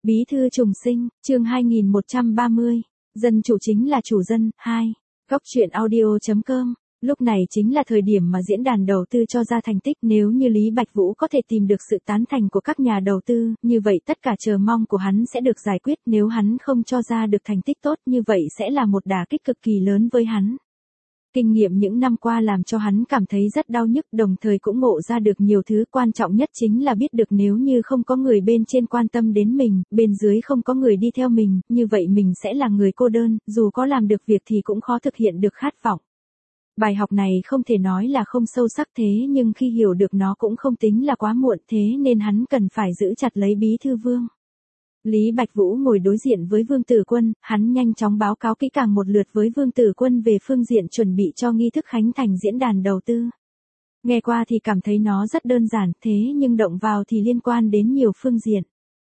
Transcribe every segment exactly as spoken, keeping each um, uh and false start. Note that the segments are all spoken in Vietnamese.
Bí thư trùng sinh, chương hai nghìn một trăm ba mươi. Dân chủ chính là chủ dân, hai. Góc truyện audio chấm com. Lúc này chính là thời điểm mà diễn đàn đầu tư cho ra thành tích. Nếu như Lý Bạch Vũ có thể tìm được sự tán thành của các nhà đầu tư, như vậy tất cả chờ mong của hắn sẽ được giải quyết. Nếu hắn không cho ra được thành tích tốt, như vậy sẽ là một đả kích cực kỳ lớn với hắn. Kinh nghiệm những năm qua làm cho hắn cảm thấy rất đau nhức, đồng thời cũng ngộ ra được nhiều thứ. Quan trọng nhất chính là biết được nếu như không có người bên trên quan tâm đến mình, bên dưới không có người đi theo mình, như vậy mình sẽ là người cô đơn, dù có làm được việc thì cũng khó thực hiện được khát vọng. Bài học này không thể nói là không sâu sắc, thế nhưng khi hiểu được nó cũng không tính là quá muộn, thế nên hắn cần phải giữ chặt lấy Bí thư Vương. Lý Bạch Vũ ngồi đối diện với Vương Tử Quân, hắn nhanh chóng báo cáo kỹ càng một lượt với Vương Tử Quân về phương diện chuẩn bị cho nghi thức khánh thành diễn đàn đầu tư. Nghe qua thì cảm thấy nó rất đơn giản, thế nhưng động vào thì liên quan đến nhiều phương diện.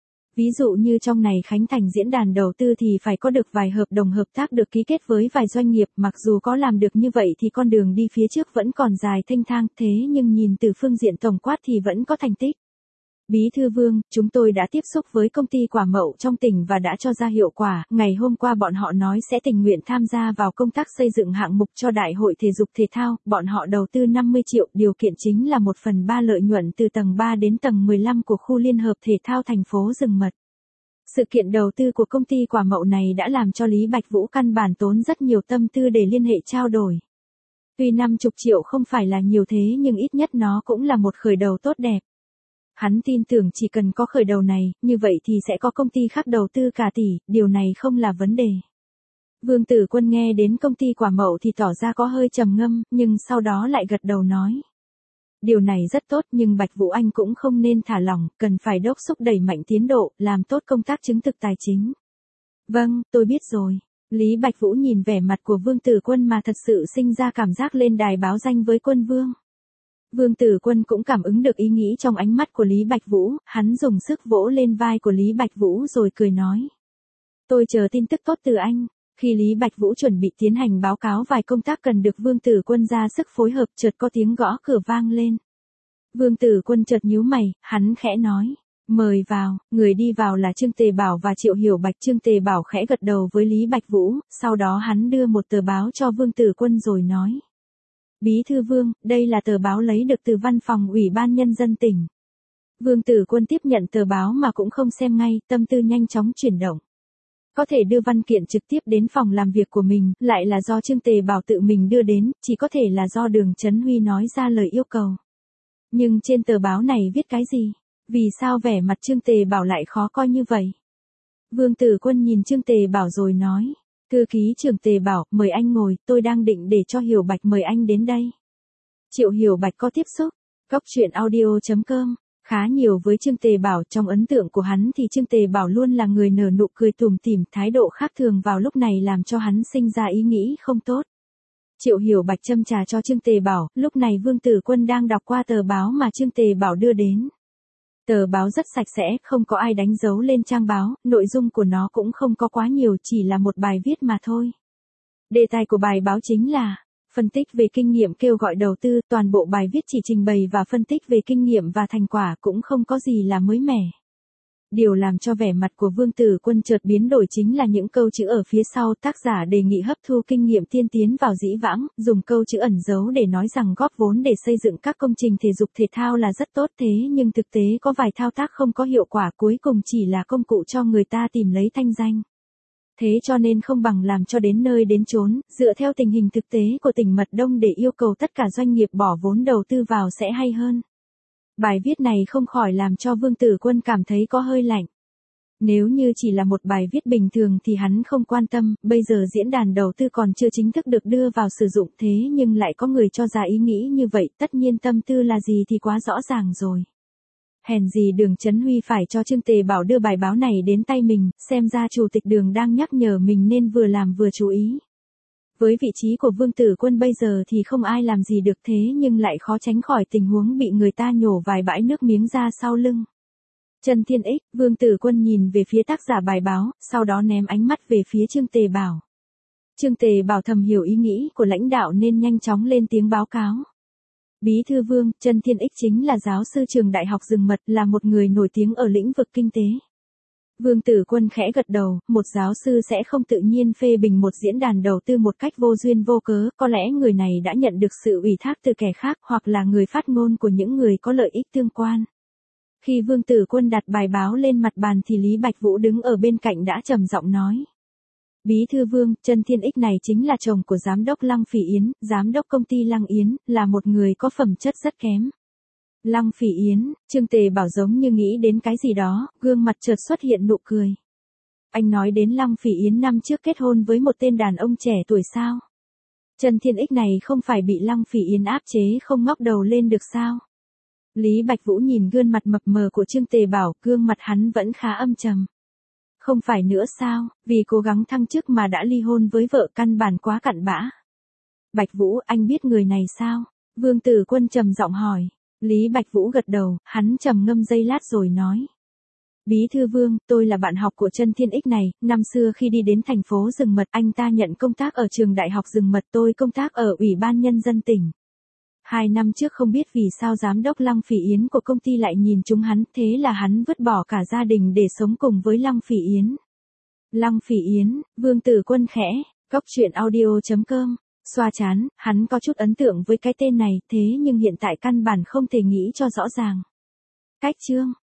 Ví dụ như trong này khánh thành diễn đàn đầu tư thì phải có được vài hợp đồng hợp tác được ký kết với vài doanh nghiệp, mặc dù có làm được như vậy thì con đường đi phía trước vẫn còn dài thênh thang, thế nhưng nhìn từ phương diện tổng quát thì vẫn có thành tích. Bí thư Vương, chúng tôi đã tiếp xúc với công ty quả mậu trong tỉnh và đã cho ra hiệu quả. Ngày hôm qua bọn họ nói sẽ tình nguyện tham gia vào công tác xây dựng hạng mục cho Đại hội Thể dục Thể thao. Bọn họ đầu tư năm mươi triệu, điều kiện chính là một phần ba lợi nhuận từ tầng ba đến tầng mười lăm của khu liên hợp thể thao thành phố Rừng Mật. Sự kiện đầu tư của công ty quả mậu này đã làm cho Lý Bạch Vũ căn bản tốn rất nhiều tâm tư để liên hệ trao đổi. Tuy năm mươi triệu không phải là nhiều thế nhưng ít nhất nó cũng là một khởi đầu tốt đẹp. Hắn tin tưởng chỉ cần có khởi đầu này, như vậy thì sẽ có công ty khác đầu tư cả tỷ, điều này không là vấn đề. Vương Tử Quân nghe đến công ty quả mậu thì tỏ ra có hơi trầm ngâm, nhưng sau đó lại gật đầu nói. Điều này rất tốt nhưng Bạch Vũ Anh cũng không nên thả lỏng, cần phải đốc thúc đẩy mạnh tiến độ, làm tốt công tác chứng thực tài chính. Vâng, tôi biết rồi. Lý Bạch Vũ nhìn vẻ mặt của Vương Tử Quân mà thật sự sinh ra cảm giác lên đài báo danh với Quân Vương. Vương Tử Quân cũng cảm ứng được ý nghĩ trong ánh mắt của Lý Bạch Vũ, hắn dùng sức vỗ lên vai của Lý Bạch Vũ rồi cười nói. Tôi chờ tin tức tốt từ anh. Khi Lý Bạch Vũ chuẩn bị tiến hành báo cáo vài công tác cần được Vương Tử Quân ra sức phối hợp, chợt có tiếng gõ cửa vang lên. Vương Tử Quân chợt nhíu mày, hắn khẽ nói. Mời vào. Người đi vào là Trương Tề Bảo và Triệu Hiểu Bạch. Trương Tề Bảo khẽ gật đầu với Lý Bạch Vũ, sau đó hắn đưa một tờ báo cho Vương Tử Quân rồi nói. Bí thư Vương, đây là tờ báo lấy được từ văn phòng Ủy ban Nhân dân tỉnh. Vương Tử Quân tiếp nhận tờ báo mà cũng không xem ngay, tâm tư nhanh chóng chuyển động. Có thể đưa văn kiện trực tiếp đến phòng làm việc của mình, lại là do Trương Tề Bảo tự mình đưa đến, chỉ có thể là do Đường Chấn Huy nói ra lời yêu cầu. Nhưng trên tờ báo này viết cái gì? Vì sao vẻ mặt Trương Tề Bảo lại khó coi như vậy? Vương Tử Quân nhìn Trương Tề Bảo rồi nói. Thư ký trưởng Tề Bảo, mời anh ngồi, tôi đang định để cho Hiểu Bạch mời anh đến đây. Triệu Hiểu Bạch có tiếp xúc. Góc truyện audio chấm com. Khá nhiều với Trương Tề Bảo, trong ấn tượng của hắn thì Trương Tề Bảo luôn là người nở nụ cười tủm tỉm, thái độ khác thường vào lúc này làm cho hắn sinh ra ý nghĩ không tốt. Triệu Hiểu Bạch châm trà cho Trương Tề Bảo, lúc này Vương Tử Quân đang đọc qua tờ báo mà Trương Tề Bảo đưa đến. Tờ báo rất sạch sẽ, không có ai đánh dấu lên trang báo, nội dung của nó cũng không có quá nhiều, chỉ là một bài viết mà thôi. Đề tài của bài báo chính là phân tích về kinh nghiệm kêu gọi đầu tư, toàn bộ bài viết chỉ trình bày và phân tích về kinh nghiệm và thành quả, cũng không có gì là mới mẻ. Điều làm cho vẻ mặt của Vương Tử Quân chợt biến đổi chính là những câu chữ ở phía sau, tác giả đề nghị hấp thu kinh nghiệm tiên tiến vào dĩ vãng, dùng câu chữ ẩn giấu để nói rằng góp vốn để xây dựng các công trình thể dục thể thao là rất tốt, thế nhưng thực tế có vài thao tác không có hiệu quả, cuối cùng chỉ là công cụ cho người ta tìm lấy thanh danh. Thế cho nên không bằng làm cho đến nơi đến chốn, dựa theo tình hình thực tế của tỉnh Mật Đông để yêu cầu tất cả doanh nghiệp bỏ vốn đầu tư vào sẽ hay hơn. Bài viết này không khỏi làm cho Vương Tử Quân cảm thấy có hơi lạnh. Nếu như chỉ là một bài viết bình thường thì hắn không quan tâm, bây giờ diễn đàn đầu tư còn chưa chính thức được đưa vào sử dụng, thế nhưng lại có người cho ra ý nghĩ như vậy, tất nhiên tâm tư là gì thì quá rõ ràng rồi. Hèn gì Đường Chấn Huy phải cho Trương Tề Bảo đưa bài báo này đến tay mình, xem ra chủ tịch Đường đang nhắc nhở mình nên vừa làm vừa chú ý. Với vị trí của Vương Tử Quân bây giờ thì không ai làm gì được, thế nhưng lại khó tránh khỏi tình huống bị người ta nhổ vài bãi nước miếng ra sau lưng. Trần Thiên Ích, Vương Tử Quân nhìn về phía tác giả bài báo, sau đó ném ánh mắt về phía Trương Tề Bảo. Trương Tề Bảo thầm hiểu ý nghĩ của lãnh đạo nên nhanh chóng lên tiếng báo cáo. Bí thư Vương, Trần Thiên Ích chính là giáo sư trường Đại học Rừng Mật, là một người nổi tiếng ở lĩnh vực kinh tế. Vương Tử Quân khẽ gật đầu, một giáo sư sẽ không tự nhiên phê bình một diễn đàn đầu tư một cách vô duyên vô cớ, có lẽ người này đã nhận được sự ủy thác từ kẻ khác hoặc là người phát ngôn của những người có lợi ích tương quan. Khi Vương Tử Quân đặt bài báo lên mặt bàn thì Lý Bạch Vũ đứng ở bên cạnh đã trầm giọng nói. Bí thư Vương, Chân Thiên Ích này chính là chồng của giám đốc Lăng Phỉ Yến, giám đốc công ty Lăng Yến, là một người có phẩm chất rất kém. Lăng Phỉ Yến, Trương Tề Bảo giống như nghĩ đến cái gì đó, gương mặt chợt xuất hiện nụ cười. Anh nói đến Lăng Phỉ Yến năm trước kết hôn với một tên đàn ông trẻ tuổi sao? Chân Thiên Ích này không phải bị Lăng Phỉ Yến áp chế không ngóc đầu lên được sao? Lý Bạch Vũ nhìn gương mặt mập mờ của Trương Tề Bảo, gương mặt hắn vẫn khá âm trầm. Không phải nữa sao, vì cố gắng thăng chức mà đã ly hôn với vợ căn bản quá cặn bã. Bạch Vũ, anh biết người này sao? Vương Tử Quân trầm giọng hỏi. Lý Bạch Vũ gật đầu, hắn trầm ngâm giây lát rồi nói. Bí thư Vương, tôi là bạn học của Chân Thiên Ích này, năm xưa khi đi đến thành phố Rừng Mật anh ta nhận công tác ở trường đại học Rừng Mật, tôi công tác ở Ủy ban Nhân dân tỉnh. Hai năm trước không biết vì sao giám đốc Lăng Phỉ Yến của công ty lại nhìn chúng hắn, thế là hắn vứt bỏ cả gia đình để sống cùng với Lăng Phỉ Yến. Lăng Phỉ Yến, Vương Tử Quân khẽ, góc truyện audio chấm com, xoa chán, hắn có chút ấn tượng với cái tên này, thế nhưng hiện tại căn bản không thể nghĩ cho rõ ràng. Cách chương